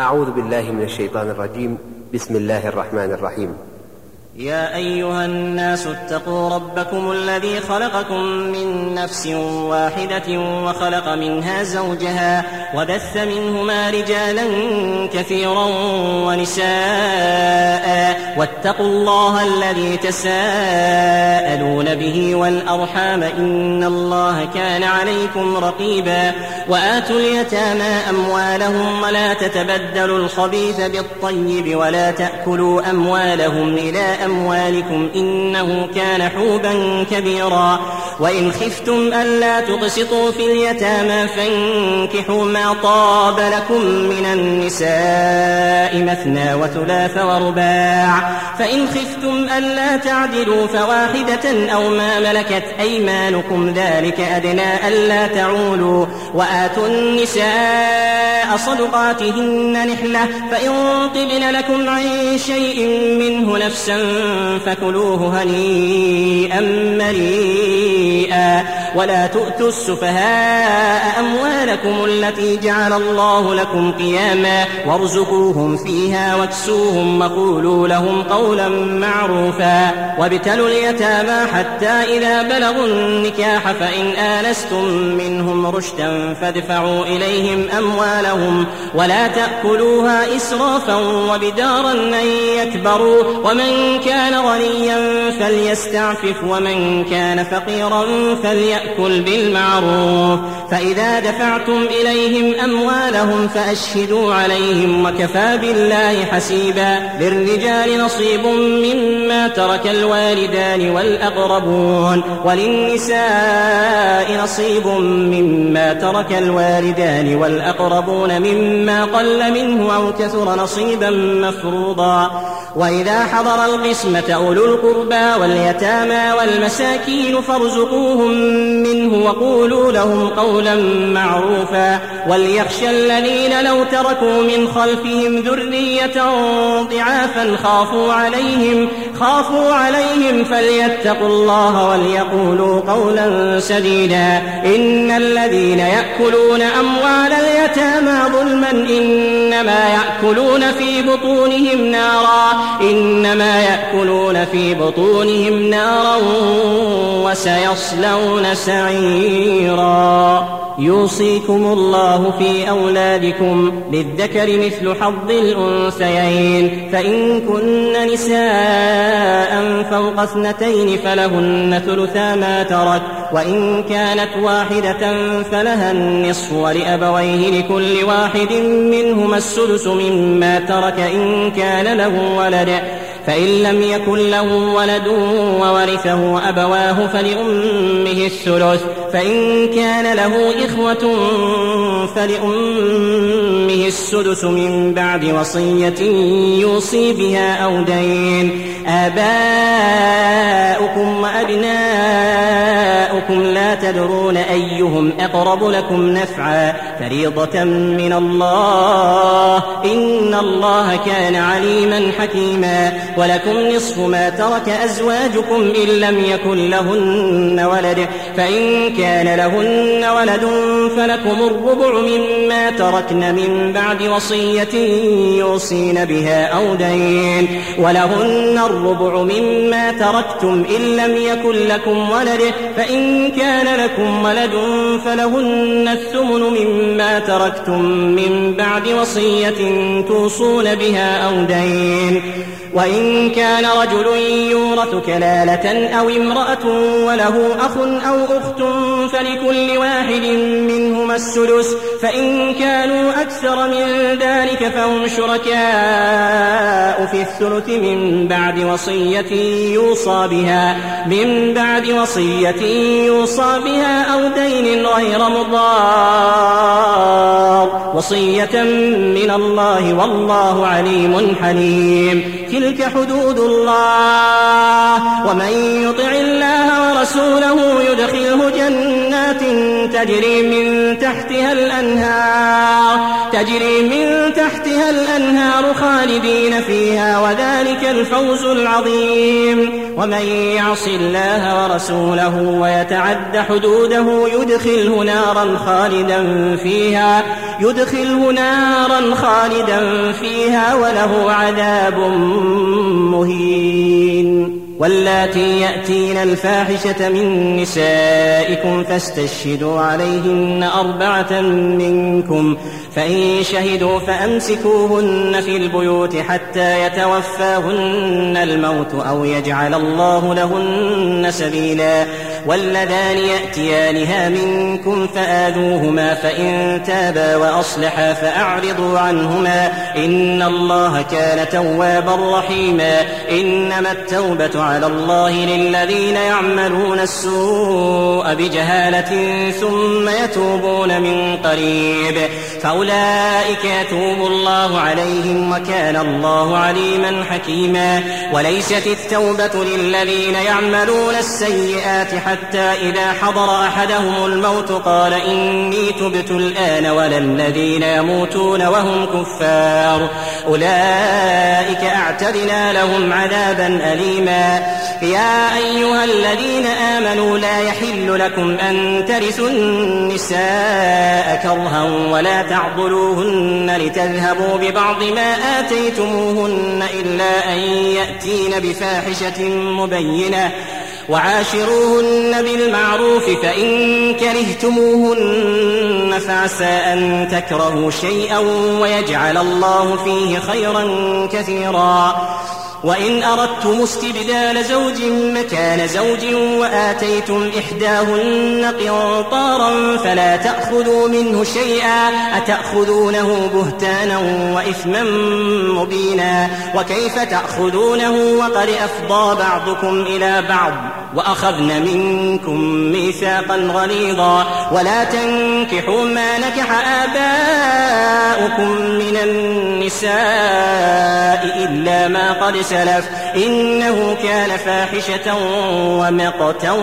أعوذ بالله من الشيطان الرجيم. بسم الله الرحمن الرحيم. يا أيها الناس اتقوا ربكم الذي خلقكم من نفس واحدة وخلق منها زوجها وبث منهما رجالا كثيرا ونساء واتقوا الله الذي تساءلون به والأرحام إن الله كان عليكم رقيبا. وآتوا اليتامى أموالهم ولا تتبدلوا الخبيث بالطيب ولا تأكلوا أموالهم إلى أموالكم إنه كان حوبا كبيرا. وإن خفتم ألا تقسطوا في اليتامى فانكحوا ما طاب لكم من النساء مثنى وثلاث ورباع، فإن خفتم ألا تعدلوا فواحدة أو ما ملكت أيمانكم ذلك أدنى ألا تعولوا. وآتوا النساء صدقاتهن نحلة، فإن طبن لكم عن شيء منه نفسا فكلوه هنيئا مريئا. ولا تؤتوا السفهاء أموالكم التي جعل الله لكم قياما وارزقوهم فيها واكسوهم وقولوا لهم قولا معروفا. وابتلوا اليتامى حتى إذا بلغوا النكاح فإن آنستم منهم رشدا فادفعوا إليهم أموالهم ولا تأكلوها إسرافا وبدارا أن يكبروا. ومن كان غنيا فليستعفف ومن كان فقيرا فليأكل بالمعروف. فإذا دفعتم إليهم أموالهم فأشهدوا عليهم وكفى بالله حسيبا. للرجال نصيب مما ترك الوالدان والأقربون وللنساء نصيب مما ترك الوالدان والأقربون مما قل منه أو كثر نصيبا مفروضا. وإذا حضر القسمة أولو القربى واليتامى والمساكين فارزقوهم منه وقولوا لهم قولا معروفا. وليخشى الذين لو تركوا من خلفهم ذرية ضعافا خافوا عليهم فليتقوا الله وليقولوا قولا سديدا. إن الذين يأكلون أموال اليتامى ظلما إنما يأكلون في بطونهم نارا وسيصلون سعيرا. يوصيكم الله في أولادكم للذكر مثل حظ الأنثيين، فإن كن نساء فوق 2 فلهن ثلثا ما ترك، وإن كانت واحدة فلها النصف ولأبويه لكل واحد منهما السدس مما ترك إن كان له ولد، فإن لم يكن له ولد وورثه أبواه فلأمه الثلث، فإن كان له إخوة فلأمه السدس من بعد وصية يوصي بها أو دين. آباؤكم وأبناؤكم لا تدرون أيهم أقرب لكم نفعا فريضة من الله إن الله كان عليما حكيما. ولكم نصف ما ترك أزواجكم إن لم يكن لهن ولد، فإن كان لهن ولد فلكم الربع مما تركن من بعد وصية يوصين بها أو دين. ولهن الربع مما تركتم إن لم يكن لكم ولد، فإن كان لكم ولد فلهن الثمن مما تركتم من بعد وصية توصون بها أو دين. وإن كان رجل يورث كلالة أو امرأة وله أخ أو أخت فلكل واحد منهما السدس، فإن كانوا أكثر من ذلك فهم شركاء في الثلث من بعد وصية يوصى بها أو دين غير مضار، وصية من الله والله عليم حليم. تلك حدود الله، ومن يطع الله ورسوله يدخله جنات تجري من من تحتها الأنهار خالدين فيها وذلك الفوز العظيم. ومن يعص الله ورسوله ويتعد حدوده يدخله نارا خالدا فيها وله عذاب مهين. واللاتي يأتين الفاحشة من نسائكم فاستشهدوا عليهن 4 منكم، فإن شهدوا فأمسكوهن في البيوت حتى يتوفاهن الموت أو يجعل الله لهن سبيلا. واللذان يأتيانها منكم فآذوهما، فإن تابا وأصلحا فأعرضوا عنهما، إن الله كان توابا رحيما. إنما التوبة على الله للذين يعملون السوء بجهالة ثم يتوبون من قريب فأولئك يتوب الله عليهم وكان الله عليما حكيما. وليست التوبة للذين يعملون السيئات حتى إذا حضر أحدهم الموت قال إني تبت الآن، ولا الذين يموتون وهم كفار أولئك أعتدنا لهم عذابا أليما. يا أيها الذين آمنوا لا يحل لكم أن ترثوا النساء كرها ولا تعضلوهن لتذهبوا ببعض ما آتيتموهن إلا أن يأتين بفاحشة مبينة، وعاشروهن بالمعروف، فإن كرهتموهن فعسى أن تكرهوا شيئا ويجعل الله فيه خيرا كثيرا. وإن أردتم استبدال زوج مكان زوج وآتيتم إحداهن قنطارا فلا تأخذوا منه شيئا، أتأخذونه بهتانا وإثما مبينا. وكيف تأخذونه وقد أفضى بعضكم إلى بعض وأخذن منكم ميثاقا غليظا. ولا تنكحوا ما نكح آباؤكم من النساء إلا ما قد سلف، إنه كان فاحشة ومقتا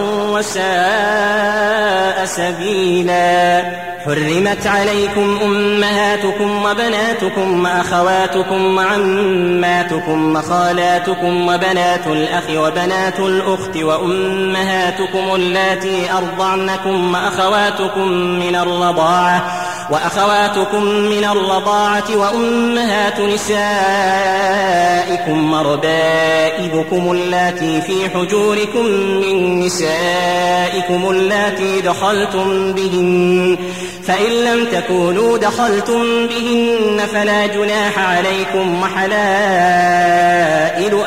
وساء سبيلا. حرمت عليكم أمهاتكم وبناتكم وأخواتكم وعماتكم وخالاتكم وبنات الأخ وبنات الأخت وأمهاتكم اللاتي أرضعنكم وأخواتكم من الرضاعة وأمهات نسائكم وربائبكم اللاتي في حجوركم من نسائكم اللاتي دخلتم بهن، فإن لم تكونوا دخلتم بهن فلا جناح عليكم، وحلائل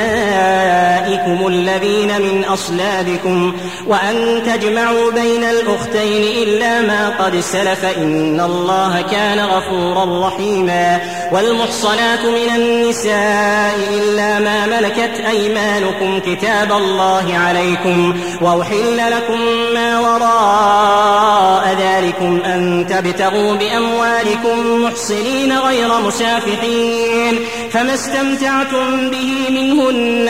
أبنائكم الذين من أصلابكم، وأن تجمعوا بين الأختين إلا ما قد سلف، إن الله كان غفورا رحيما. والمحصنات من النساء إلا ما ملكت أيمانكم كتاب الله عليكم، وأحل لكم ما وراء ذلكم أن تبتغوا بأموالكم محصنين غير مسافحين، فما استمتعتم به منهن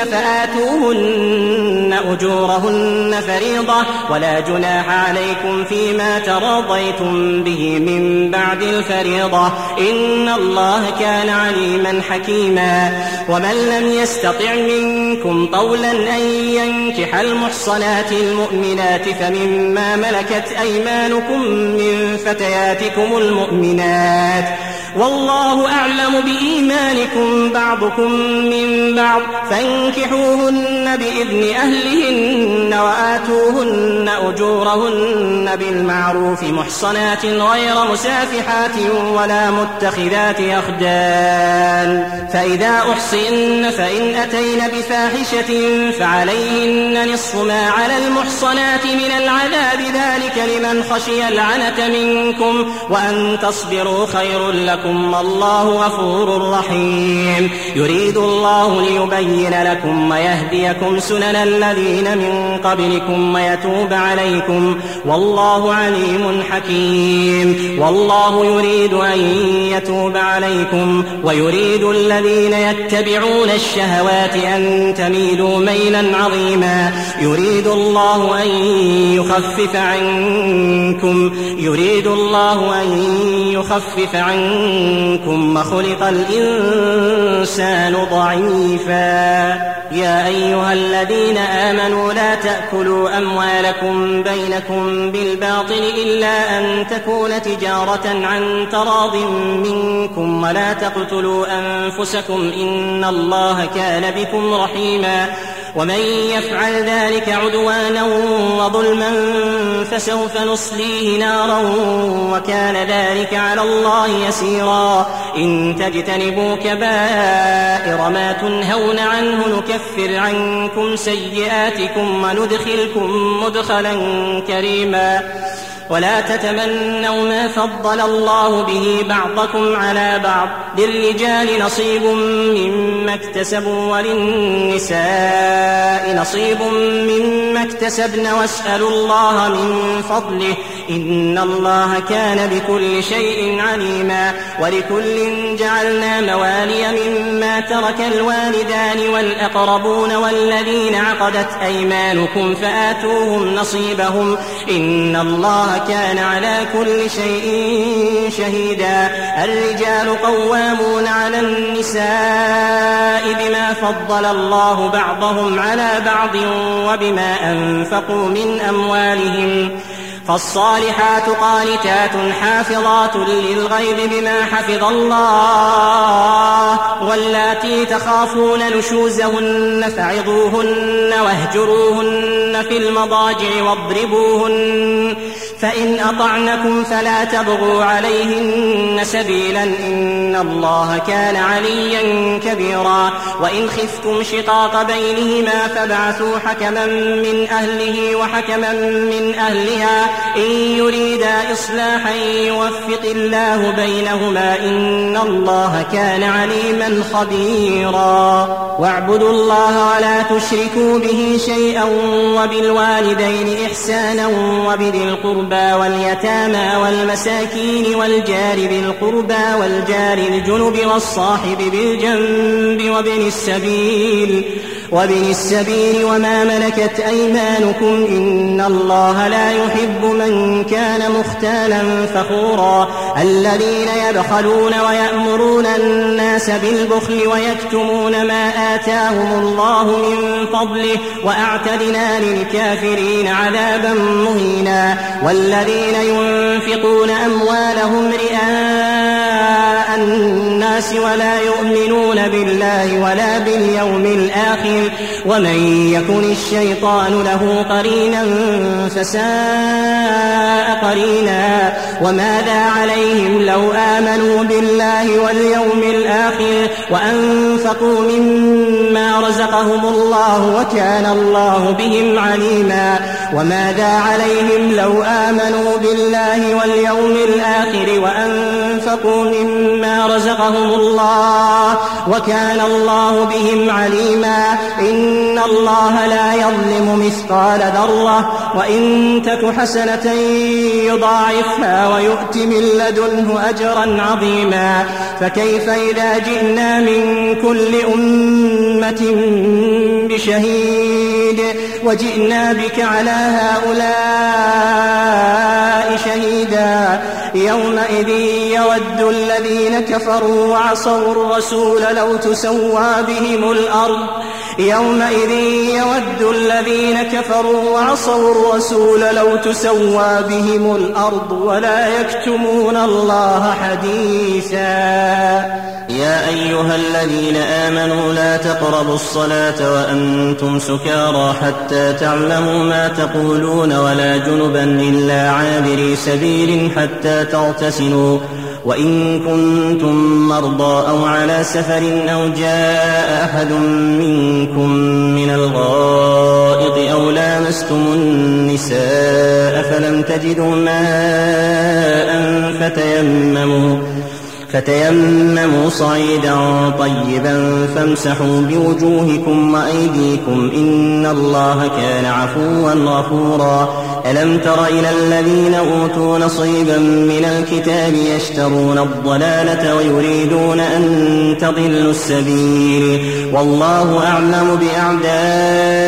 فآتوهن أجورهن فريضة، ولا جناح عليكم فيما تراضيتم به من بعد الفريضة، إن الله كان عليما حكيما. ومن لم يستطع منكم طولا أن ينكح المحصنات المؤمنات فمما ملكت أيمانكم من فتياتكم المؤمنات، والله أعلم بإيمانكم بعضكم من بعض، فانكحوهن بإذن أهلهن وآتوهن أجورهن بالمعروف محصنات غير مسافحات ولا متخذات أخدان. فإذا أحصن فإن أتين بفاحشة فعليهن نصف ما على المحصنات من العذاب، ذلك لمن خشي العنة منكم، وأن تصبروا خير لكم، الله غفور رحيم. يريد الله ليبين لكم ويهديكم سنن الذين من قبلكم ويتوب عليكم، والله عليم حكيم. والله يريد أن يتوب عليكم ويريد الذين يتبعون الشهوات أن تميلوا ميلا عظيما. يريد الله أن يخفف عنكم منكم وخلق الإنسان ضعيفا. يا أيها الذين آمنوا لا تأكلوا أموالكم بينكم بالباطل إلا أن تكون تجارة عن تراض منكم ولا تقتلوا أنفسكم إن الله كان بكم رحيما. ومن يفعل ذلك عدوانا وظلما فسوف نصليه نارا وكان ذلك على الله يسيرا. إن تجتنبوا كبائر ما تنهون عنه نكفر عنكم سيئاتكم وندخلكم مدخلا كريما. ولا تتمنوا ما فضل الله به بعضكم على بعض للرجال نصيب مما اكتسبوا وللنساء نصيب مما اكتسبن واسألوا الله من فضله إن الله كان بكل شيء عليما. ولكل جعلنا موالي مما ترك الوالدان والأقربون والذين عقدت أيمانكم فآتوهم نصيبهم إن الله كان على كل شيء شهيدا. الرجال قوامون على النساء بما فضل الله بعضهم على بعض وبما أنفقوا من أموالهم. فالصالحات قانتات حافظات للغيب بما حفظ الله. واللاتي تخافون نشوزهن فعظوهن واهجروهن في المضاجع واضربوهن فإن أطعنكم فلا تبغوا عليهن سبيلا إن الله كان عليا كبيرا. وإن خفتم شقاق بينهما فابعثوا حكما من أهله وحكما من أهلها إن يريدا إصلاحا يوفق الله بينهما إن الله كان عليما خبيرا. واعبدوا الله ولا تشركوا به شيئا وبالوالدين إحسانا وبذي القربى واليتامى والمساكين والجار ذي القربى والجار الجنب والصاحب بالجنب وابن السبيل وما ملكت أيمانكم إن الله لا يحب من كان مختالا فخورا. الذين يبخلون ويأمرون الناس بالبخل ويكتمون ما آتاهم الله من فضله وأعتدنا للكافرين عذابا مهينا. والذين ينفقون أموالهم رئاء الناس ولا يؤمنون بالله ولا باليوم الآخر ومن يكن الشيطان له قرينا فساء قرينا. وماذا عليهم لو آمنوا بالله واليوم الآخر وأنفقوا مما رزقهم الله وكان الله بهم عليما. وماذا عليهم لو آمنوا بالله واليوم الآخر وأنفقوا مما رزقهم الله وكان الله بهم عليما. إن الله لا يظلم مثقال ذرة وإن تك حسنة يضاعفها ويؤت من لدنه أجرا عظيما. فكيف إذا جئنا من كل أمة بشهيد وجئنا بك على هؤلاء شهيدا. يومئذ يود الذين كفروا وعصوا الرسول لو تسوى بهم الأرض يومئذ يود الذين كفروا وعصوا الرسول لو تسوى بهم الأرض ولا يكتمون الله حديثا. يا أيها الذين آمنوا لا تقربوا الصلاة وأنتم سكارى حتى تعلموا ما تقولون ولا جنبا إلا عابري سبيل حتى تغتسلوا وإن كنتم مرضى أو على سفر أو جاء أحد منكم من الغائط أو لامستم النساء فلم تجدوا ماء فتيمموا صعيدا طيبا فامسحوا بوجوهكم وأيديكم إن الله كان عفوا غفورا. ألم تر إلى الذين أوتوا نصيبا من الكتاب يشترون الضلالة ويريدون أن تضلوا السبيل والله أعلم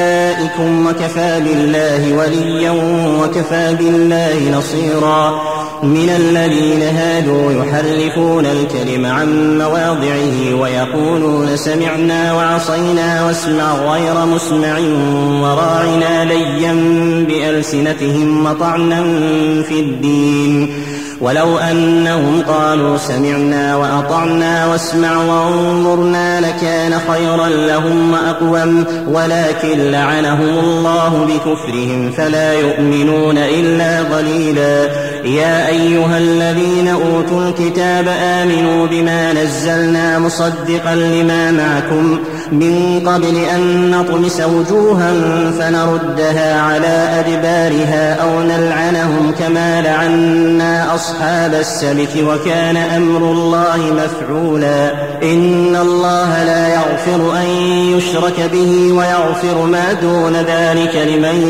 بأعدائكم وكفى بالله وليا وكفى بالله نصيرا. من الذين هادوا يحرفون الكلم عن مواضعه ويقولون سمعنا وعصينا واسمع غير مسمع وراعنا ليا بألسنتهم وطعنا في الدين ولو أنهم قالوا سمعنا وأطعنا واسمع وانظرنا لكان خيرا لهم وأقوم ولكن لعنهم الله بكفرهم فلا يؤمنون إلا قليلا. يا أيها الذين أوتوا الكتاب آمنوا بما نزلنا مصدقا لما معكم من قبل أن نطمس وجوها فنردها على أدبارها أو نلعنهم كما لعنا أصحاب السبت وكان أمر الله مفعولا. إن الله لا يغفر أن يشرك به ويغفر ما دون ذلك لمن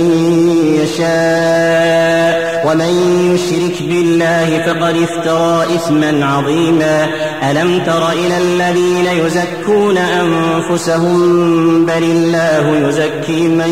يشاء ومن يشرك بالله فقد افترى إثما عظيما. ألم تر إلى الذين يزكون أنفسهم بل الله يزكي من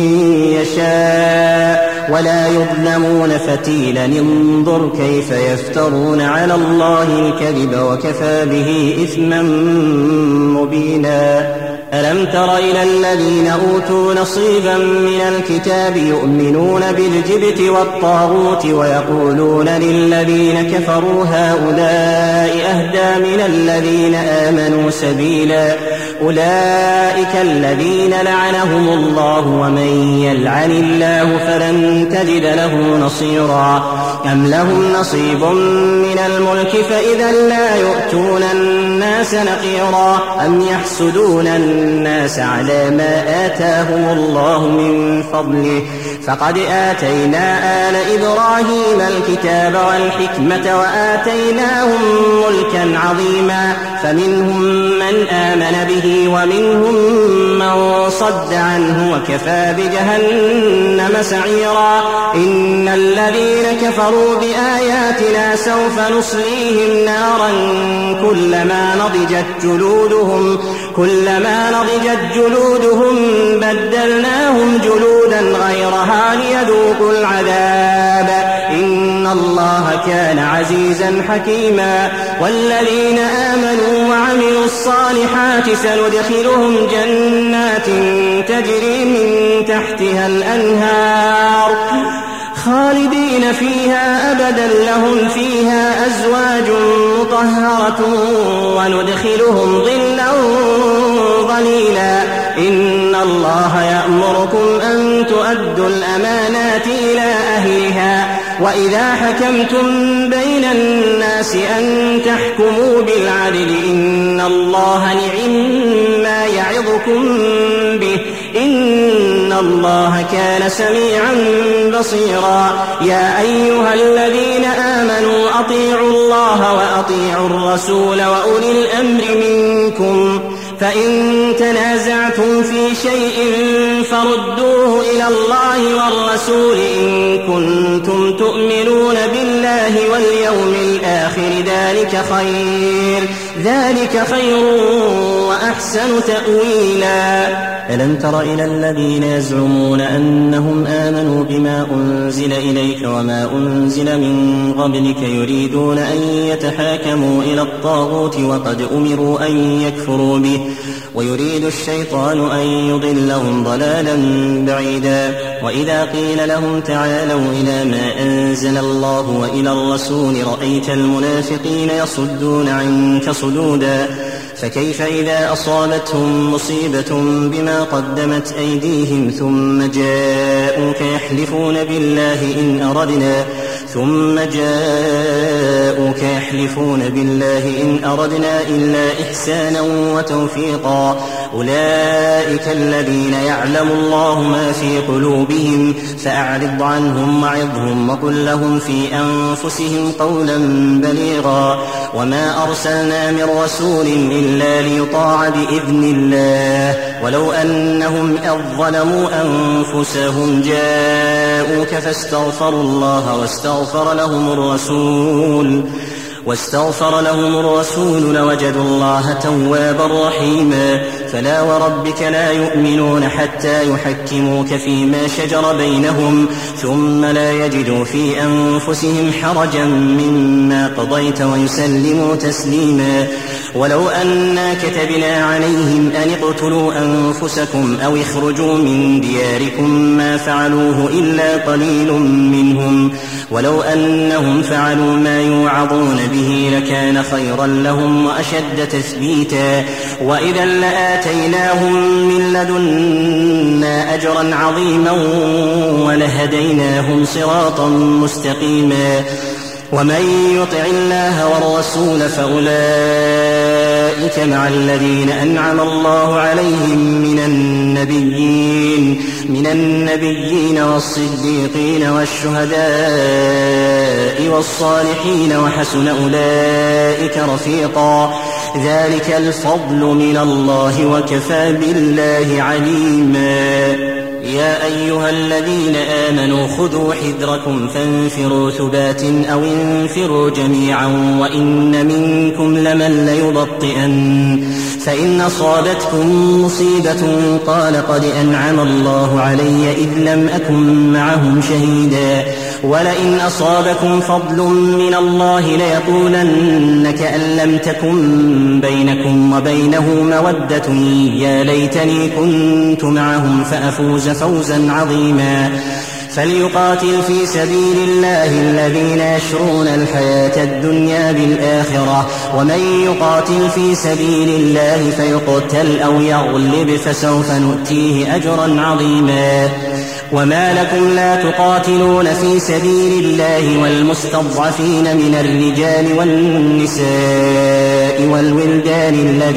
يشاء ولا يظلمون فتيلا انظر كيف يفترون على الله الكذب وكفى به إثما مبينا. ألم تر إلى الذين أوتوا نصيبا من الكتاب يؤمنون بالجبت والطاغوت ويقولون للذين كفروا هؤلاء أهدى من الذين آمنوا سبيلا. أولئك الذين لعنهم الله ومن يلعن الله فلن تجد له نصيرا. أم لهم نصيب من الملك فإذا لا يؤتون الناس نقيرا أم يحسدون الناس على ما آتاهم الله من فضله فقد آتينا آل إبراهيم الكتاب والحكمة وآتيناهم ملكا عظيما فمنهم من آمن به ومنهم من صد عنه وكفى بجهنم سعيرا. إن الذين كفروا بآياتنا سوف نصليهم نارا كلما نضجت جلودهم بدلناهم جلودا غيرها ليذوقوا العذاب إن الله كان عزيزا حكيما. والذين آمنوا وعملوا الصالحات سندخلهم جنات تجري من تحتها الأنهار خالدين فيها أبدا لهم فيها أزواج مطهرة وندخلهم ظلا ظليلا. إن الله يأمركم أن تؤدوا الأمانات إلى أهلها وإذا حكمتم بين الناس أن تحكموا بالعدل إن الله نعم يعظكم به إن الله كان سميعا بصيرا. يا أيها الذين آمنوا أطيعوا الله وأطيعوا الرسول وأولي الأمر منكم فإن تنازعتم في شيء فردوه إلى الله والرسول إن كنتم تؤمنون بالله واليوم الآخر ذلك خير وأحسن تأويلا. ألم تر إلى الذين يزعمون أنهم آمنوا بما أنزل إليك وما أنزل من قبلك يريدون أن يتحاكموا إلى الطاغوت وقد أمروا أن يكفروا به ويريد الشيطان أن يضلهم ضلالا بعيدا. وإذا قيل لهم تعالوا إلى ما أنزل الله وإلى الرسول رأيت المنافقين يصدون عنك صدودا. فكيف إذا أصابتهم مصيبة بما قدمت أيديهم ثم جاءوك يحلفون بالله إن أردنا إلا إحسانا وتوفيقا. أولئك الذين يعلم الله ما في قلوبهم فأعرض عنهم وعظهم وقل لهم في أنفسهم قولا بليغا. وما أرسلنا من رسول إلا ليطاع بإذن الله ولو أنهم إذ ظلموا أنفسهم جاءوك فاستغفروا الله واستغفر لهم الرسول واستغفر لهم الرسول لوجدوا الله توابا رحيما. فلا وربك لا يؤمنون حتى يحكموك فيما شجر بينهم ثم لا يجدوا في أنفسهم حرجا مما قضيت ويسلموا تسليما. ولو أنا كتبنا عليهم أن اقتلوا أنفسكم أو اخرجوا من دياركم ما فعلوه إلا قليل منهم، ولو أنهم فعلوا ما يوعظون به لكان خيرا لهم وأشد تثبيتا، وإذا لآتيناهم من لدنا أجرا عظيما ولهديناهم صراطا مستقيما. ومن يطع الله والرسول فأولئك مع الذين أنعم الله عليهم من النبيين والصديقين والشهداء والصالحين وحسن أولئك رفيقا. ذلك الفضل من الله وكفى بالله عليما. يا أيها الذين آمنوا خذوا حذركم فانفروا ثبات أو انفروا جميعا وإن منكم لمن ليبطئن فإن أصابتكم مصيبة قال قد أنعم الله علي إذ لم أكن معهم شهيدا ولئن أصابكم فضل من الله ليقولن كأن لم تكن بينكم وبينه مودة يا ليتني كنت معهم فأفوز فوزا عظيما. فليقاتل في سبيل الله الذين يشرون الحياة الدنيا بالآخرة ومن يقاتل في سبيل الله فيقتل أو يغلب فسوف نؤتيه أجرا عظيما. وما لكم لا تقاتلون في سبيل الله والمستضعفين من الرجال والنساء والولدان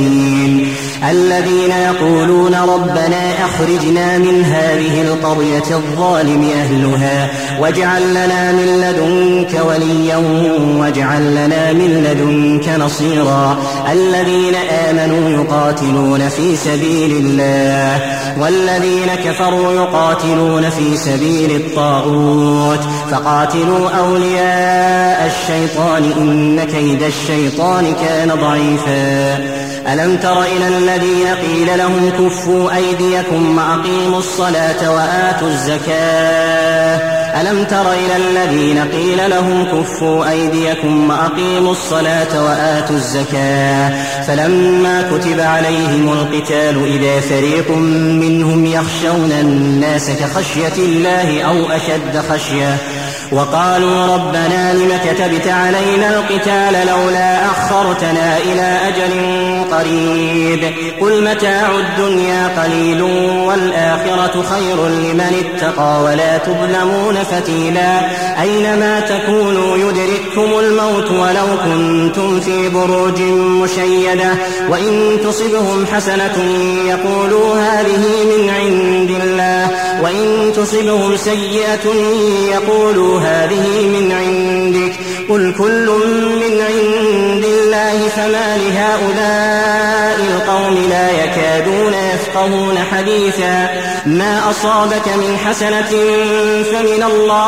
الذين يقولون ربنا أخرجنا من هذه القرية الظالم أهلها واجعل لنا من لدنك وليا واجعل لنا من لدنك نصيرا. الذين آمنوا يقاتلون في سبيل الله والذين كفروا يقاتلون في سبيل الطاغوت فقاتلوا أولياء الشيطان إن كيد الشيطان كان ضعيفا. ألم تر إلى الذين قيل لهم كفوا أيديكم وأقيموا الصلاة وآتوا الزكاة ألم تر إلى الذين قيل لهم كفوا أيديكم وأقيموا الصلاة وآتوا الزكاة فلما كتب عليهم القتال إذا فريق منهم يخشون الناس كخشية الله أو أشد خشية وقالوا ربنا لم كتبت علينا القتال لولا أخرتنا إلى أجل قريب قل متاع الدنيا قليل والآخرة خير لمن اتقى ولا تظلمون فتيلا. أينما تكونوا يدرككم الموت ولو كنتم في بروج مشيدة وإن تصبهم حسنة يقولوا هذه من عند الله وإن تصبهم سيئة يقولوا هذه من عندك قل كل من عند الله فما لهؤلاء القوم لا يكادون يفقهون حديثا. ما أصابك من حسنة فمن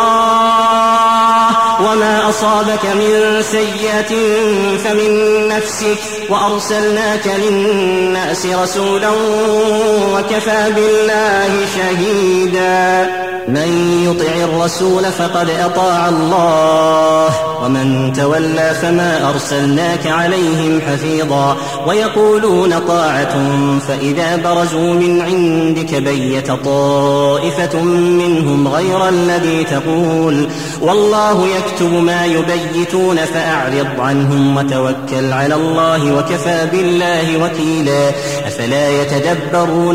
الله وما أصابك من سيئة فمن نفسك وأرسلناك للناس رسولا وكفى بالله شهيدا. من يطع الرسول فقد أطاع الله ومن تولى فما أرسلناك عليهم حفيظا. ويقولون طاعة فإذا برزوا من عندك بيت طائفة منهم غير الذي تقول والله يكتب ما يبيتون فأعرض عنهم وتوكل على الله وكفى بالله وكيلا. أفلا يتدبرون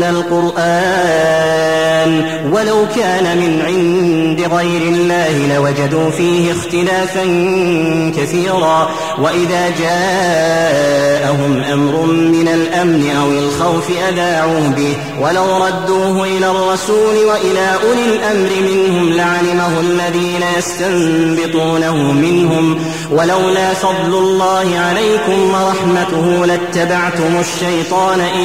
القرآن ولو كان من عند غير الله لوجدوا فيه اختلافا كثيرا. وإذا جاءهم أمر من الأمن أو الخوف أذاعوا به ولو ردوه إلى الرسول وإلى أولي الأمر منهم لعلمه الذين يستنبطونه منهم ولولا فضل الله عليكم ورحمته لاتبعتم الشيطان إلا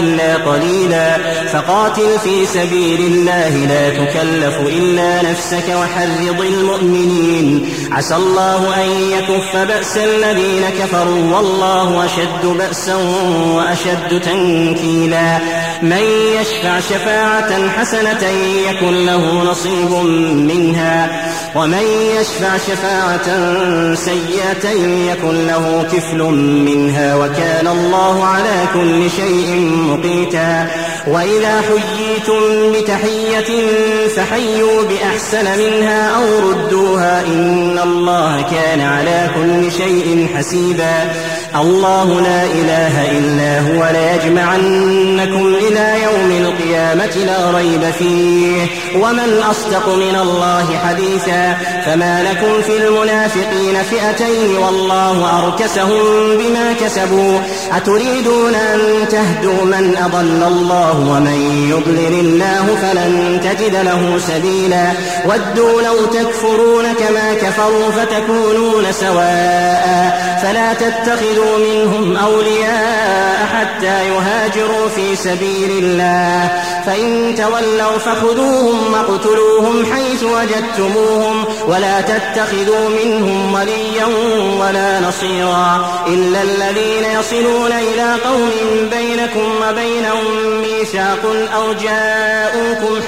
إلا قليلا. فقاتل في سبيل الله لا تكلف إلا نفسك وحرض المؤمنين، عسى الله أن يكف بأس الذين كفروا والله أشد بأسا وأشد تنكيلا. من يشفع شفاعة حسنة يكن له نصيب منها، ومن يشفع شفاعة سيئة يكن له كفل منها، وكان الله على كل شيء مقيتا. وإذا حييتم بتحية فحيوا بأحسن منها أو ردوها إن الله كان على كل شيء حسيبا. الله لا إله إلا هو ليجمعنكم إلى يوم القيامة لا ريب فيه، ومن أصدق من الله حديثا. فما لكم في المنافقين فئتين والله أركسهم بما كسبوا، أتريدون أن تهدوا من أضل الله ومن يضلل الله فلن تجد له سبيلا. ودوا لو تكفرون كما كفروا فتكونون سواء فلا تتخذوا منهم أولياء حتى يهاجروا في سبيل الله، فإن تولوا فخذوهم واقتلوهم حيث وجدتموهم ولا تتخذوا منهم وليا ولا نصيرا إلا الذين يصلون إلى قوم بينكم وبينهم ميثاق أو جاءوكم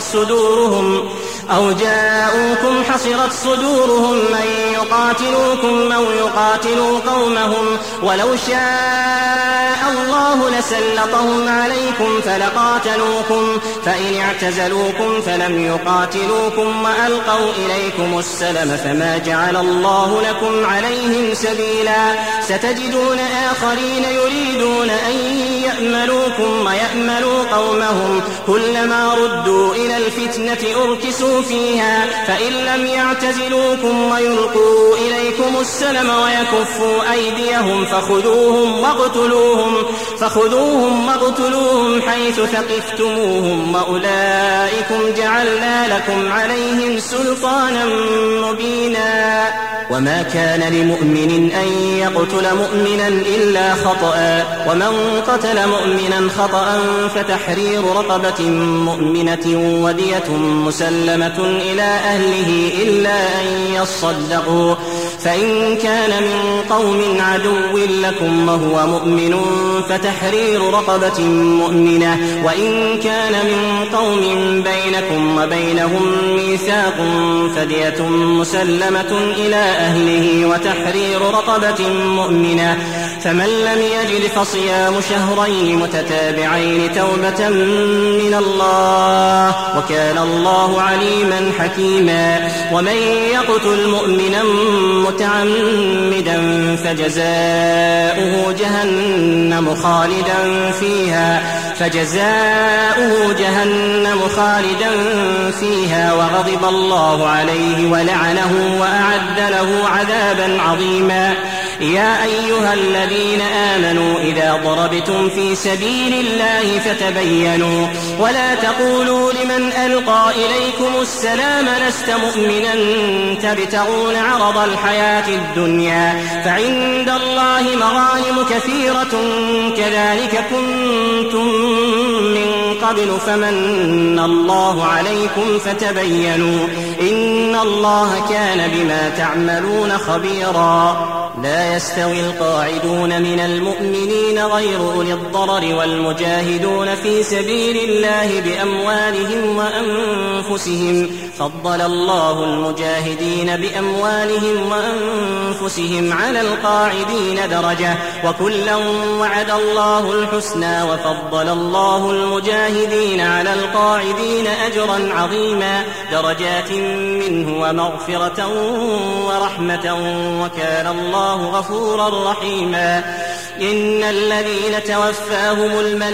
حصرت صدورهم من يقاتلوكم أو يقاتلوا قومهم، ولو شاء الله لسلطهم عليكم فلقاتلوكم، فإن اعتزلوكم فلم يقاتلوكم وألقوا إليكم السلم فما جعل الله لكم عليهم سبيلا. ستجدون آخرين يريدون أن يأملوكم ويأملوا قومهم، كلما ردوا إلى الفتنة أركسوا فيها، فإن لم يعتزلوكم ويلقوا إليكم السلم ويكفوا أيديهم فخذوهم واقتلوهم حيث ثقفتموهم، وأولئكم جعلنا لكم عليهم سلطانا مبينا. وما كان لمؤمن أن يقتل مؤمنا إلا خطأ، ومن قتل مؤمنا خطأ فتحرير رقبة مؤمنة ودية مسلمة إلى أهله إلا أن يصدقوا، فإن كان من قوم عدو لكم وهو مؤمن فتحرير رقبة مؤمنة، وإن كان من قوم بينكم وبينهم ميثاق فدية مسلمة إلى أهله وتحرير رقبة مؤمنة، فمن لم يجد فصيام شهرين متتابعين توبة من الله وكان الله عليما حكيما. ومن يقتل مؤمنا متعمدا فجزاؤه جهنم خالدا فيها وغضب الله عليه ولعنه وأعد له عذابا عظيما. يا أيها الذين آمنوا إذا ضربتم في سبيل الله فتبينوا ولا تقولوا لمن ألقى إليكم السلام لست مؤمنا تبتغون عرض الحياة الدنيا فعند الله مغانم كثيرة كذلك كنتم من قبل فمن الله عليكم فتبينوا إن الله كان بما تعملون خبيرا. لا يستوي القاعدون من المؤمنين غير أولي الضرر والمجاهدون في سبيل الله بأموالهم وأنفسهم، فضل الله المجاهدين بأموالهم وأنفسهم على القاعدين درجة وكلا وعد الله الحسنى وفضل الله المجاهدين على القاعدين أجرا عظيما درجات منه ومغفرة ورحمة وكان الله غفورا رحيما. إن الذين توفاهم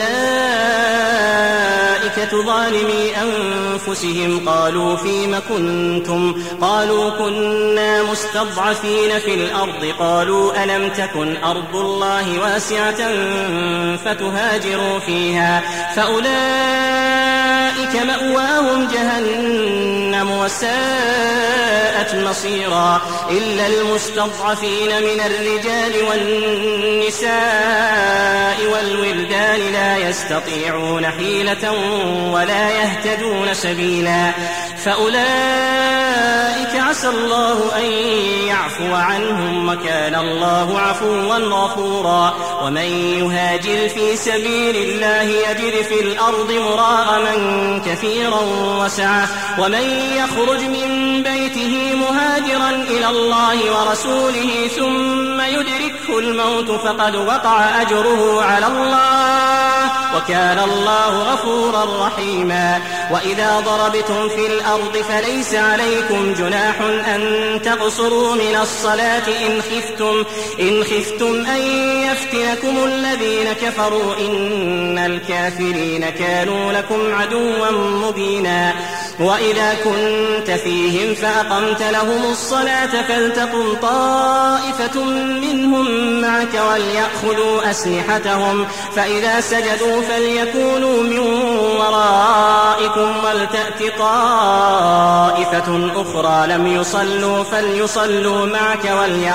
الملائكة ظالمي أنفسهم قالوا فيم كنتم قالوا كنا مستضعفين في الأرض قالوا ألم تكن أرض الله واسعة فتهاجروا فيها فأولئك مأواهم جهنم وساءت مصيرا إلا المستضعفين من الرجال والنساء والولدان لا يستطيعون حيلة ولا يهتدون سبيلا فأولئك عسى الله أن يعفو عنهم وكان الله عفوا غفورا ومن يهاجر في سبيل الله يجد في الأرض مراغما كثيرا وسعة ومن يخرج من بيته مهاجرا إلى الله ورسوله ثم يدركه الموت فقد وقع أجره على الله وكان الله غفورا رحيما وإذا ضربتم في الأرض فليس عليكم جناح أن تقصروا من الصلاة إن خفتم أن يفتنكم الذين كفروا إن الكافرين كانوا لكم عدوا مبينا وإذا كنت فيهم فأقمت لهم الصلاة فلتقم طائفة منهم معك وليأخذوا أسلحتهم فإذا سجدوا فليكونوا من ورائكم ولتأت طائفة أخرى لم يصلوا فليصلوا معك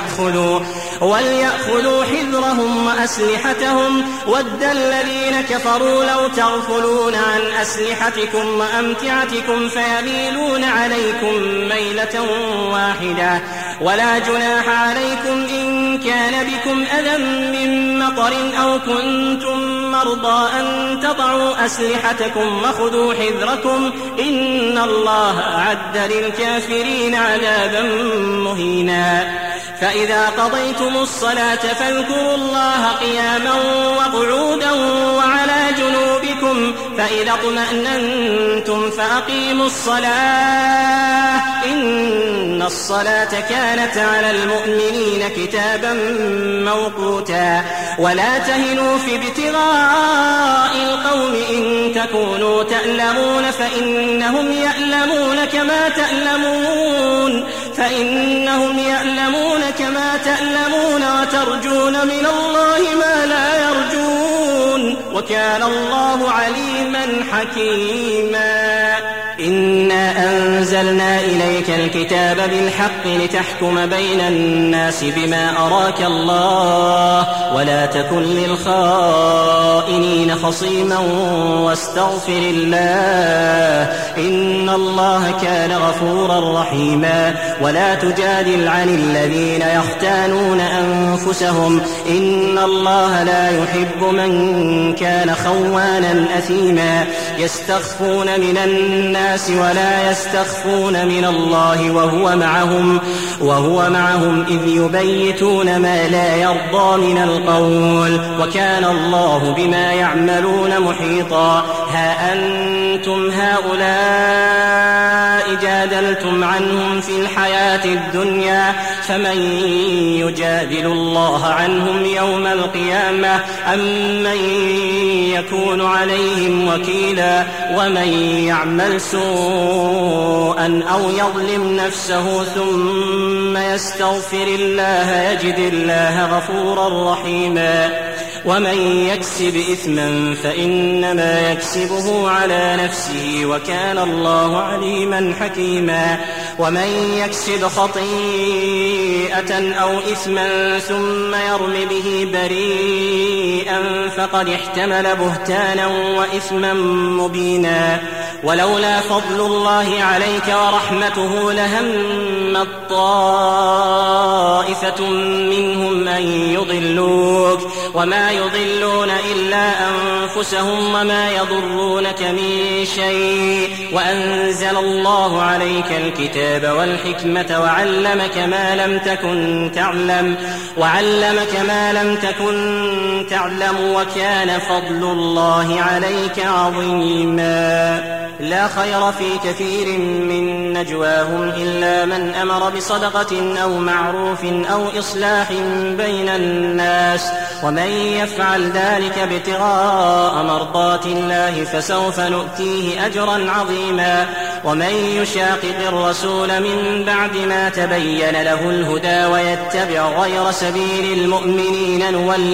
وليأخذوا حذرهم وأسلحتهم ود الذين كفروا لو تغفلون عن أسلحتكم وأمتعتكم فيميلون عليكم ميلة واحدة ولا جناح عليكم إن كان بكم أذى من مطر أو كنتم مرضى أن تضعوا أسلحتكم وخذوا حذركم إن الله أعد للكافرين عذابا مهينا فإذا قضيتم الصلاة فاذكروا الله قياما وقعودا وعلى جنوبكم فإذا اطمأننتم فأقيموا الصلاة إن الصلاة كانت على المؤمنين كتابا موقوتا ولا تهنوا في ابتغاء القوم إن تكونوا تألمون فإنهم يألمون كما تألمون وترجون من الله ما لا يرجون وكان الله عليما حكيما إنا أنزلنا إليك الكتاب بالحق لتحكم بين الناس بما أراك الله ولا تكن للخائنين خصيما واستغفر الله إن الله كان غفورا رحيما ولا تجادل عن الذين يختانون أنفسهم إن الله لا يحب من كان خوانا أثيما يستخفون من الناس ولا يستخفون من الله وهو معهم إذ يبيتون ما لا يرضى من القول وكان الله بما يعملون محيطا ها أنتم هؤلاء جادلتم عنهم في الحياة الدنيا فمن يجادل الله عنهم يوم القيامة أم من يكون عليهم وكيلا ومن يعمل سوءا أو يظلم نفسه ثم يستغفر الله يجد الله غفورا رحيما ومن يكسب إثما فإنما يكسبه على نفسه وكان الله عليما حكيما ومن يكسب خطيئة أو إثما ثم يرم به بريئا فقد احتمل بهتانا وإثما مبينا ولولا فضل الله عليك ورحمته لهمت طائفة منهم أن يضلوك وما يضلون إلا أنفسهم وما يضرونك من شيء وأنزل الله عليك الكتاب والحكمة وعلمك ما لم تكن تعلم وكان فضل الله عليك عظيما لا خير في كثير من نجواهم إلا من أمر بصدقة أو معروف أو إصلاح بين الناس ومن يفعل ذلك ابتغاء مرضات الله فسوف نؤتيه أجرا عظيما ومن يشاقق الرسول من بعد ما تبين له الهدى ويتبع غير سبيل المؤمنين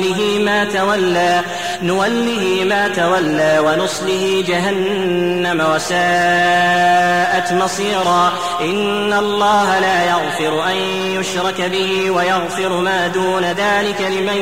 نوله ما تولى ونصله جهنم وساءت مصيرا. إن الله لا يغفر أن يشرك به ويغفر ما دون ذلك لمن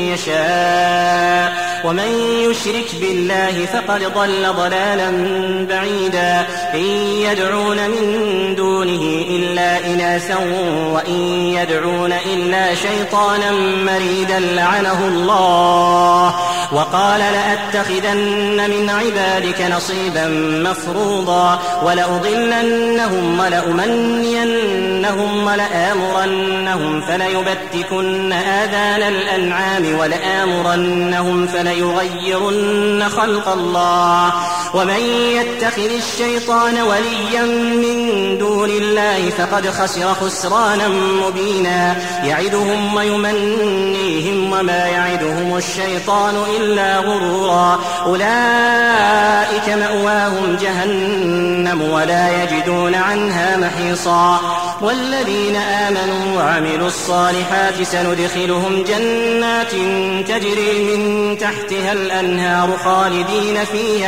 يشاء ومن يشرك بالله فقد ضل ضلالا بعيدا. إن يدعون من دونه إلا إناثا وإن يدعون إلا شيطانا مريدا لعنه الله وقال لأتخذن من عبادك نصيبا مفروضا ولأضلنهم ولأمنينهم ولآمرنهم فليبتكن آذان الأنعام ولآمرنهم فليغيرن خلق الله. ومن يتخذ الشيطان وليا من دون الله فقد خسر خسرانا مبينا. يعدهم ويمنيهم وما يعدهم الشيطان إلا غرورا. أولئك مأواهم جهنم ولا يجدون عنها محيصا. والذين آمنوا وعملوا الصالحات سندخلهم جنات تجري من تحتها الأنهار خالدين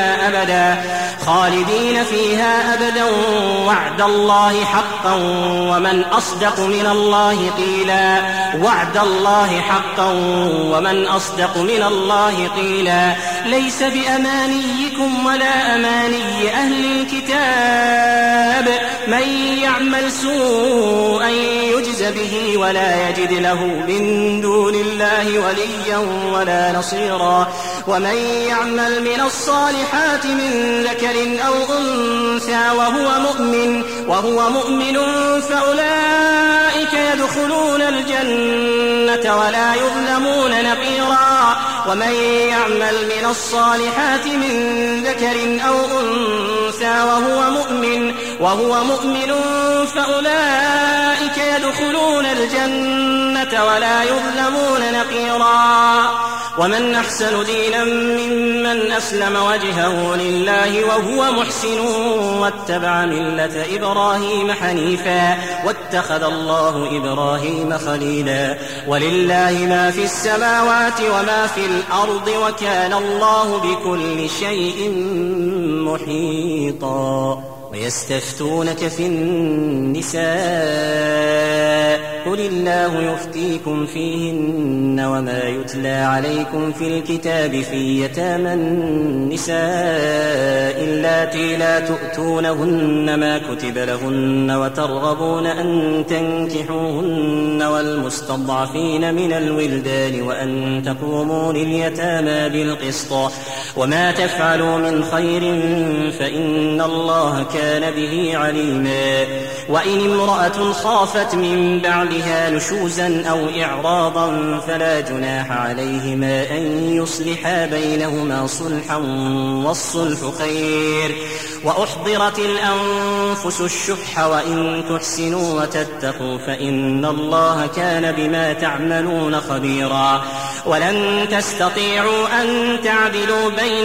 فيها أبدا وعد الله حقا ومن أصدق من الله قيلا. ليس بأمانيكم ولا أماني أهل الكتاب من يعمل سوءا يجز به ولا يجد له من دون الله وليا ولا نصيرا. ومن يعمل من الصالحات من ذكر أو أنثى وهو مؤمن فأولئك يدخلون الجنة ولا يظلمون نقيرا. ومن يعمل من الصالحات من ذكر أو أنثى وهو مؤمن فأولئك يدخلون الجنة ولا يظلمون نقيرا. ومن أحسن دينا ممن أسلم وجهه لله وهو محسن واتبع ملة إبراهيم حنيفا واتخذ الله إبراهيم خليلا. ولله ما في السماوات وما في الأرض وكان الله بكل شيء محيطا. ويستفتونك في النساء قل الله يفتيكم فيهن وما يتلى عليكم في الكتاب في يتامى النساء اللاتي لا تؤتونهن ما كتب لهن وترغبون أن تنكحوهن والمستضعفين من الولدان وأن تقوموا لليتامى بالقسط وما تفعلوا من خير فإن الله كان به عليما. وإن امرأة خافت من بعدها نشوزا أو إعراضا فلا جناح عليهما أن يصلحا بينهما صلحا والصلح خير. وأحضرت الأنفس الشح وإن تحسنوا وتتقوا فإن الله كان بما تعملون خبيرا. ولن تستطيعوا أن تعدلوا بين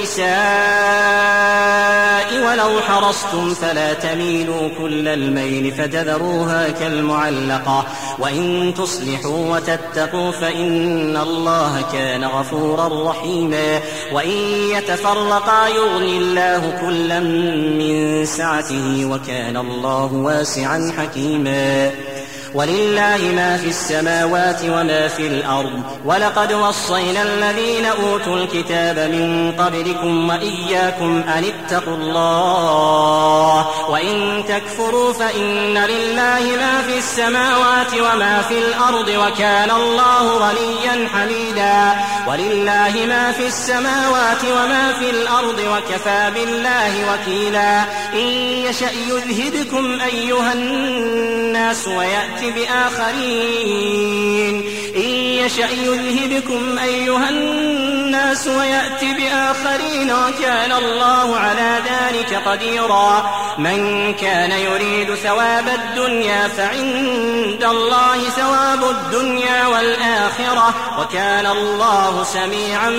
النساء ولو حرصتم فلا تميلوا كل الميل فتذروها كالمعلقة. وإن تصلحوا وتتقوا فإن الله كان غفورا رحيما. وإن يتفرقا يغني الله كلا من سعته وكان الله واسعا حكيما. ولله ما في السماوات وما في الأرض. ولقد وصينا الذين أوتوا الكتاب من قبلكم وإياكم أن اتقوا الله وإن تكفروا فإن لله ما في السماوات وما في الأرض وكان الله غنيا حميدا. ولله ما في السماوات وما في الأرض وكفى بالله وكيلا. إن يشأ يذهبكم أيها الناس ويأتي بآخرين إن يشأ يذهبكم أيها الناس ويأت بآخرين وكان الله على ذلك قديرا من كان يريد ثواب الدنيا فعند الله ثواب الدنيا والآخرة وكان الله سميعا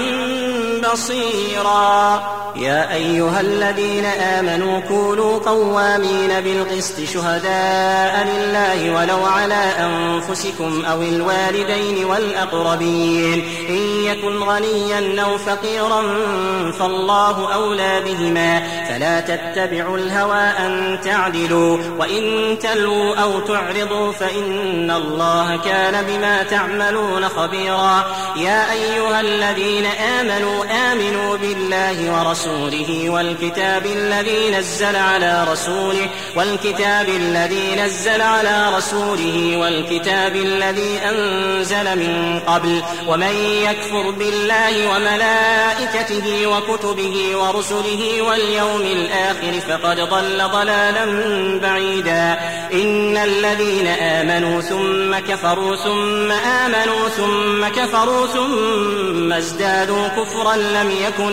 بصيرا يا أيها الذين آمنوا كونوا قوامين بالقسط شهداء لله ولو على أنفسكم أو الوالدين والأقربين إن يكن غنيا أو فقيرا فالله أولى بهما فلا تتبعوا الهوى أن تعدلوا وإن تلووا أو تعرضوا فإن الله كان بما تعملون خبيرا يا أيها الذين آمنوا بالله ورسوله والكتاب الذي نزل على رسوله والكتاب الذي أنزل من قبل ومن يكفر بالله وملائكته وكتبه ورسله واليوم الآخر فقد ضل ضلالا بعيدا إن الذين آمنوا ثم كفروا ثم آمنوا ثم كفروا ثم ازدادوا كفرا لم يكن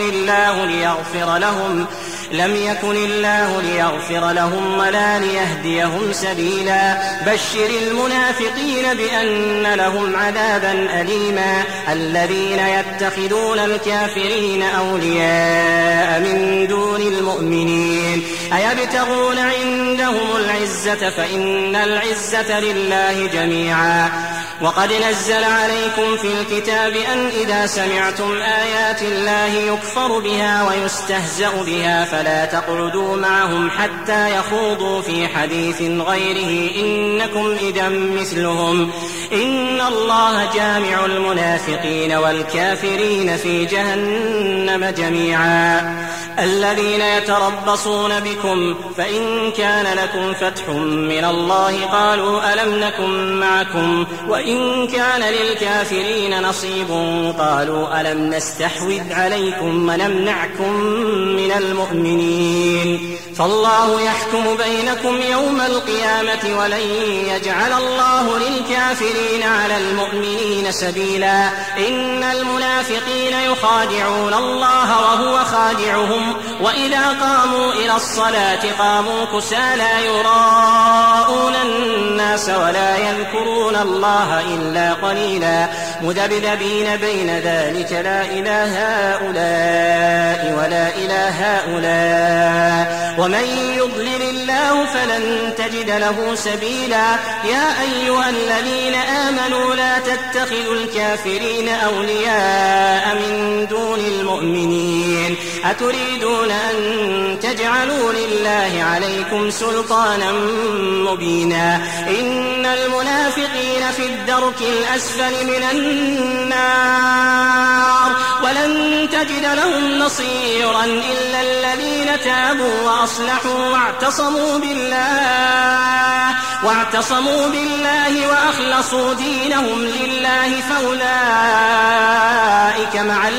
الله ليغفر لهم ولا ليهديهم سبيلا بشر المنافقين بأن لهم عذابا أليما الذين يتخذون الكافرين أولياء من دون المؤمنين أيبتغون عندهم العزة فإن العزة لله جميعا وقد نزل عليكم في الكتاب أن إذا سمعتم آيات الله يكفر بها ويستهزأ بها فلا تقعدوا معهم حتى يخوضوا في حديث غيره إنكم إذا مثلهم إن الله جامع المنافقين والكافرين في جهنم جميعا الذين يتربصون بكم فإن كان لكم فتح من الله قالوا ألم نكن معكم وإن كان للكافرين نصيب قالوا ألم نستحوذ عليكم ونمنعكم من المؤمنين فالله يحكم بينكم يوم القيامة ولن يجعل الله للكافرين على المؤمنين سبيلا إن المنافقين يخادعون الله وهو خادعهم وإذا قاموا إلى الصلاة قاموا كسالى يراءون الناس ولا يذكرون الله إلا قليلا مذبذبين بين ذلك لا إله هؤلاء ولا إله هؤلاء ومن يضلل الله فلن تجد له سبيلا يا أيها الذين آمنوا لا تتخذوا الكافرين أولياء من دون المؤمنين أتريدون أن تجعلوا لله عليكم سلطانا مبينا إن المنافقين في الدرك الأسفل من النار ولن تجد لهم نصيرا إلا الذين تابوا وأصلحوا واعتصموا بالله وأخلصوا دينهم لله فأولئك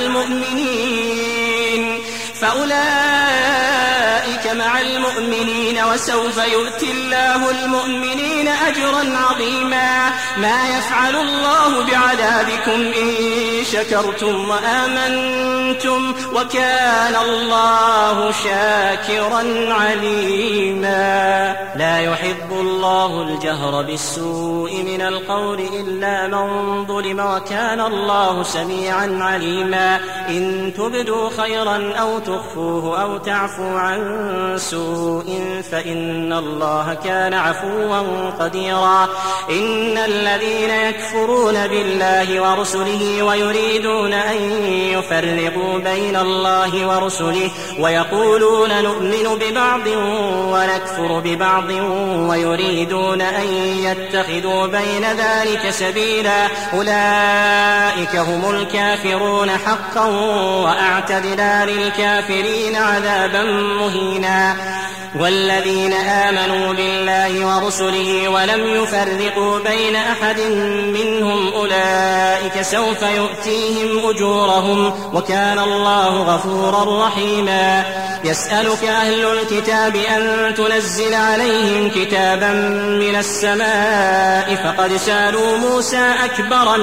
مع المؤمنين وسوف يؤتي الله المؤمنين أجرا عظيما ما يفعل الله بعذابكم إن شكرتم وآمنتم وكان الله شاكرا عليما لا يحب الله الجهر بالسوء من القول إلا من ظلم وكان الله سميعا عليما إن تبدوا خيرا أو تخفوه أو تعفوا عن سوء فإن الله كان عفوا قديرا إن الذين يكفرون بالله ورسله ويريدون أن يفرقوا بين الله ورسله ويقولون نؤمن ببعض ونكفر ببعض ويريدون أن يتخذوا بين ذلك سبيلا أولئك هم الكافرون حقا وأعتدنا للكافرين عذابا مهينا والذين آمنوا بالله ورسله ولم يفرقوا بين أحد منهم أولئك سوف يؤتيهم أجورهم وكان الله غفورا رحيما يسألك أهل الكتاب أن تنزل عليهم كتابا من السماء فقد سألوا موسى أكبر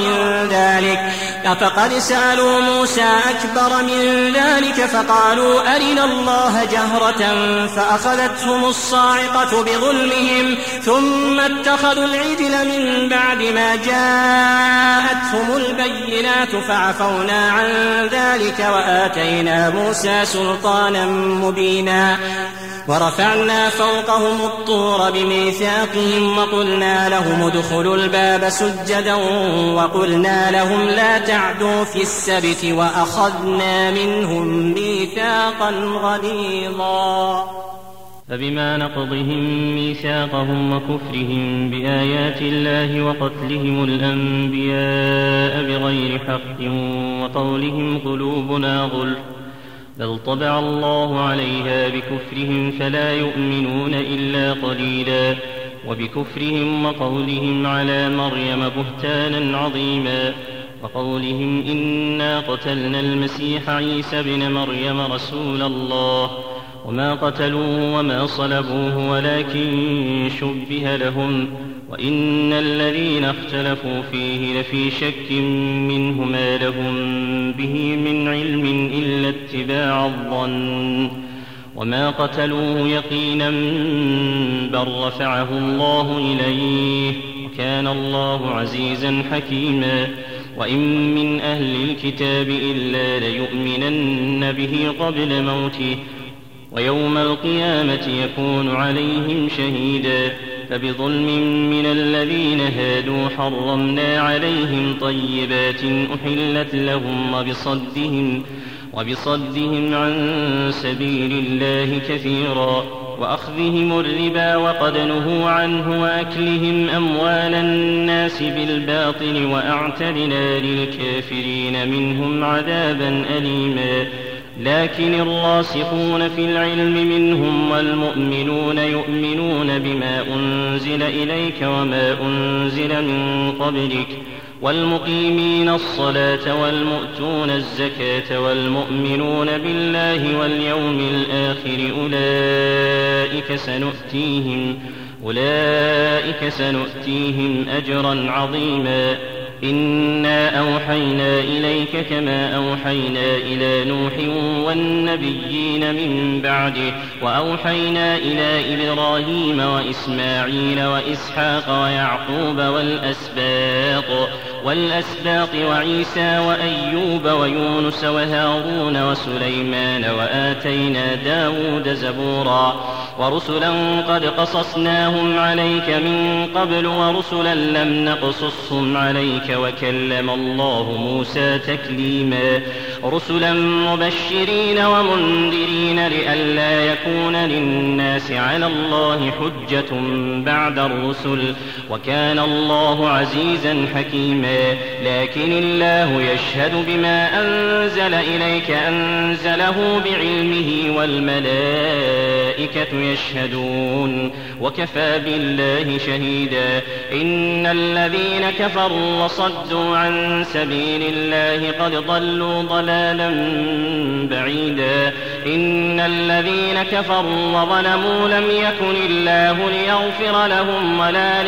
من ذلك فقالوا أرنا الله جهرة فأخذتهم الصاعقة بظلمهم ثم اتخذوا العجل من بعد ما جاءتهم البينات فعفونا عن ذلك وآتينا موسى سلطانا مبينا ورفعنا فوقهم الطور بميثاقهم وقلنا لهم ادخلوا الباب سجدا وقلنا لهم لا تعدوا في السبت وأخذنا منهم ميثاقا غليظا. فبما نقضهم ميثاقهم وكفرهم بآيات الله وقتلهم الأنبياء بغير حق وقولهم قلوبنا غلف بل طبع الله عليها بكفرهم فلا يؤمنون إلا قليلا وبكفرهم وقولهم على مريم بهتانا عظيما وقولهم إنا قتلنا المسيح عيسى ابن مريم رسول الله وما قتلوه وما صلبوه ولكن شبه لهم وإن الذين اختلفوا فيه لفي شك منه ما لهم به من علم إلا اتباع الظن وما قتلوه يقينا بل رفعه الله إليه وكان الله عزيزا حكيما. وإن من أهل الكتاب إلا ليؤمنن به قبل موته ويوم القيامة يكون عليهم شهيدا. فبظلم من الذين هادوا حرمنا عليهم طيبات أحلت لهم وبصدهم عن سبيل الله كثيرا وأخذهم الربا وقد نهوا عنه وأكلهم أموال الناس بالباطل وأعتدنا للكافرين منهم عذابا أليما. لكن الراسخون في العلم منهم والمؤمنون يؤمنون بما أنزل إليك وما أنزل من قبلك والمقيمين الصلاة والمؤتون الزكاة والمؤمنون بالله واليوم الآخر أولئك سنؤتيهم أجرا عظيما. إنا أوحينا إليك كما أوحينا إلى نوح والنبيين من بعده وأوحينا إلى إبراهيم وإسماعيل وإسحاق ويعقوب والأسباط وعيسى وأيوب ويونس وهارون وسليمان وآتينا داود زبورا ورسلا قد قصصناهم عليك من قبل ورسلا لم نقصصهم عليك وكلم الله موسى تكليما. رسلا مبشرين ومنذرين لئلا يكون للناس على الله حجة بعد الرسل وكان الله عزيزا حكيما. لكن الله يشهد بما أنزل إليك أنزله بعلمه والملائكة يشهدون وكفى بالله شهيدا. إن الذين كفروا وصدوا عن سبيل الله قد ضلوا ضلالا بعيدا. إن الذين كفروا وظلموا لم يكن الله ليغفر لهم ولا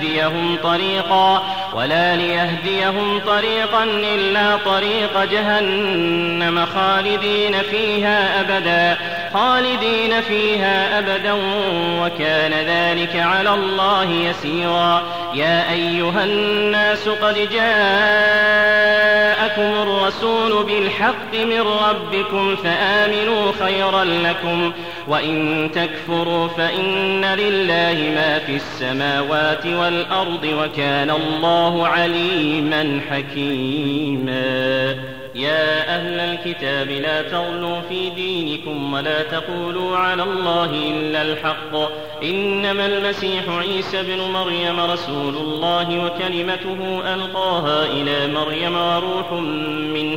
ليهديهم طريقا إلا طريق جهنم خالدين فيها أبدا وكان ذلك على الله يسيرا. يا أيها الناس قد جاءكم الرسول بالحق من ربكم فآمنوا خيرا لكم وإن تكفروا فإن لله ما في السماوات والأرض وكان الله عليما حكيما. يا أهل الكتاب لا تغلوا في دينكم ولا تقولوا على الله إلا الحق إنما المسيح عيسى بن مريم رسول الله وكلمته ألقاها إلى مريم وروح منه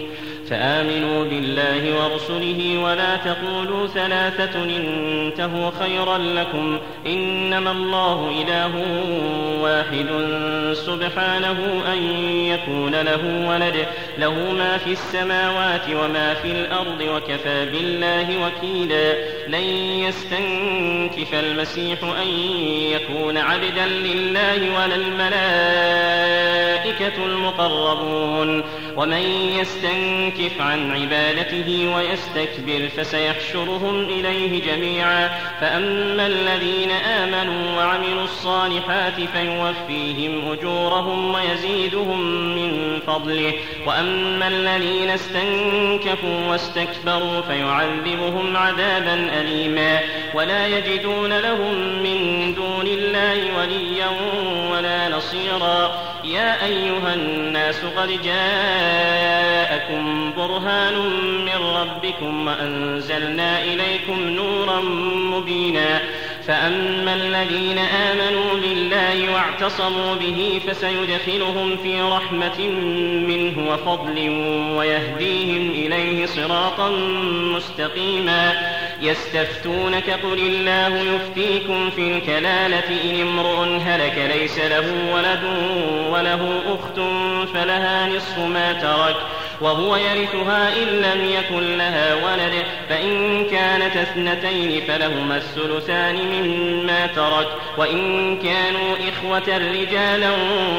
فآمنوا بالله ورسله ولا تقولوا ثلاثة انتهوا خيرا لكم إنما الله إله واحد سبحانه أن يكون له ولد له ما في السماوات وما في الأرض وكفى بالله وكيلا لن يستنكف المسيح أن يكون عبدا لله ولا الملائكة المقربون ومن يستنكف عن عبادته ويستكبر فسيحشرهم إليه جميعا فأما الذين آمنوا وعملوا الصالحات فيوفيهم أجورهم ويزيدهم من فضله وأما الذين استنكفوا واستكبروا فيعذبهم عذابا أليما ولا يجدون لهم من دون الله وليا ولا نصيرا يا أيها الناس قد جاءكم برهان من ربكم وأنزلنا إليكم نورا مبينا فأما الذين آمنوا بالله واعتصموا به فسيدخلهم في رحمة منه وفضل ويهديهم إليه صراطا مستقيما يستفتونك قل الله يفتيكم في الكلالة إن امرؤ هلك ليس له ولد وله أخت فلها نصف ما ترك وهو يرثها إن لم يكن لها ولد فإن كانت اثنتين فلهما الثلثان مما ترك وإن كانوا إخوة رجالا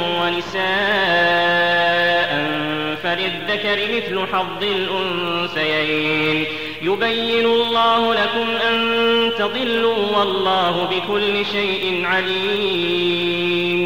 ونساء فللذكر مثل حظ الأنثيين يبين الله لكم أن تضلوا والله بكل شيء عليم